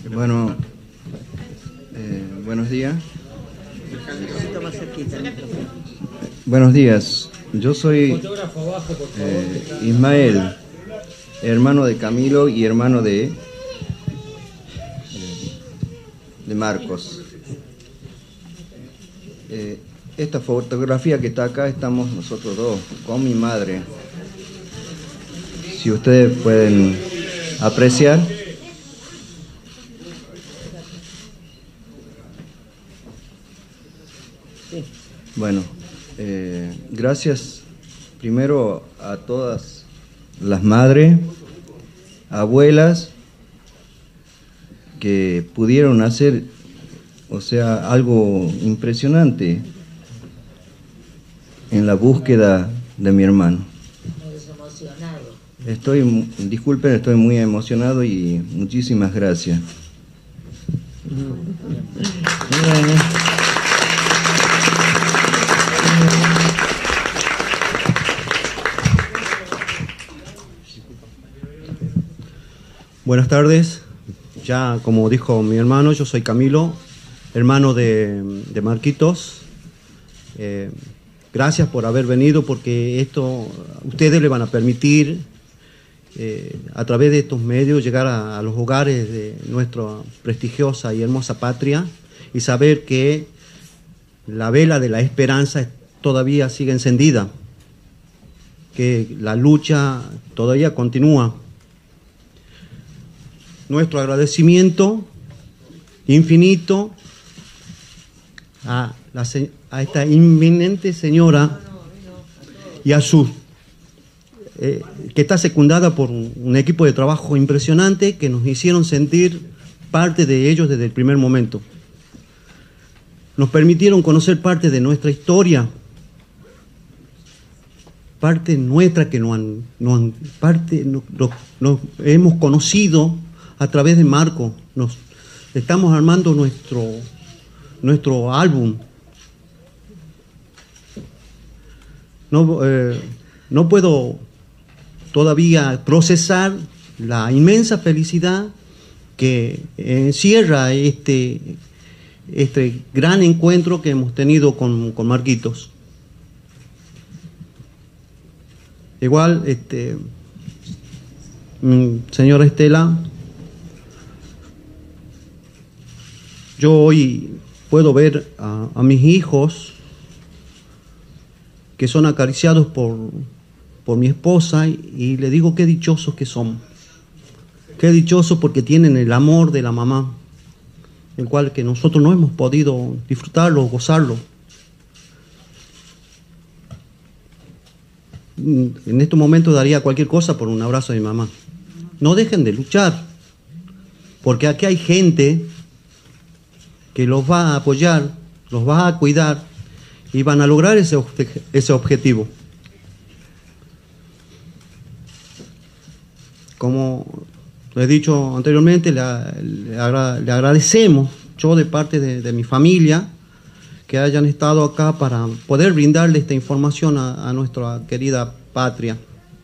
Bueno, buenos días. Buenos días. Yo soy Ismael, hermano de Camilo y hermano de Marcos. Esta fotografía que está acá estamos nosotros dos, con mi madre. Si ustedes pueden apreciar. Bueno, gracias primero a todas las madres, abuelas, que pudieron hacer, algo impresionante en la búsqueda de mi hermano. Disculpen, estoy muy emocionado y muchísimas gracias. Buenas tardes. Ya como dijo mi hermano, yo soy Camilo, hermano de Marquitos. Gracias por haber venido, porque esto ustedes le van a permitir a través de estos medios llegar a los hogares de nuestra prestigiosa y hermosa patria y saber que la vela de la esperanza todavía sigue encendida, que la lucha todavía continúa. Nuestro agradecimiento infinito a esta inminente señora y a su que está secundada por un equipo de trabajo impresionante que nos hicieron sentir parte de ellos desde el primer momento. Nos permitieron conocer parte de nuestra historia, parte nuestra que nos hemos conocido a través de Marco. Estamos armando nuestro álbum. No puedo todavía procesar la inmensa felicidad que encierra este gran encuentro que hemos tenido con Marquitos. Igual, señora Estela, yo hoy puedo ver a mis hijos que son acariciados por mi esposa y le digo qué dichosos que son. Qué dichosos porque tienen el amor de la mamá, el cual que nosotros no hemos podido disfrutarlo, gozarlo. En estos momentos daría cualquier cosa por un abrazo de mi mamá. No dejen de luchar, porque aquí hay gente que los va a apoyar, los va a cuidar y van a lograr ese objetivo. Como lo he dicho anteriormente, le agradecemos, yo de parte de mi familia, que hayan estado acá para poder brindarle esta información a nuestra querida patria.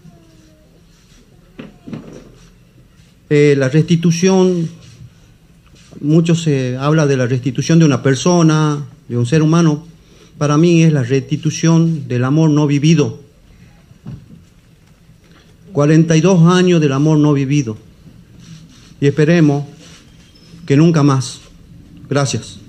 La restitución, mucho se habla de la restitución de una persona, de un ser humano. Para mí es la restitución del amor no vivido. 42 años del amor no vivido. Y esperemos que nunca más. Gracias.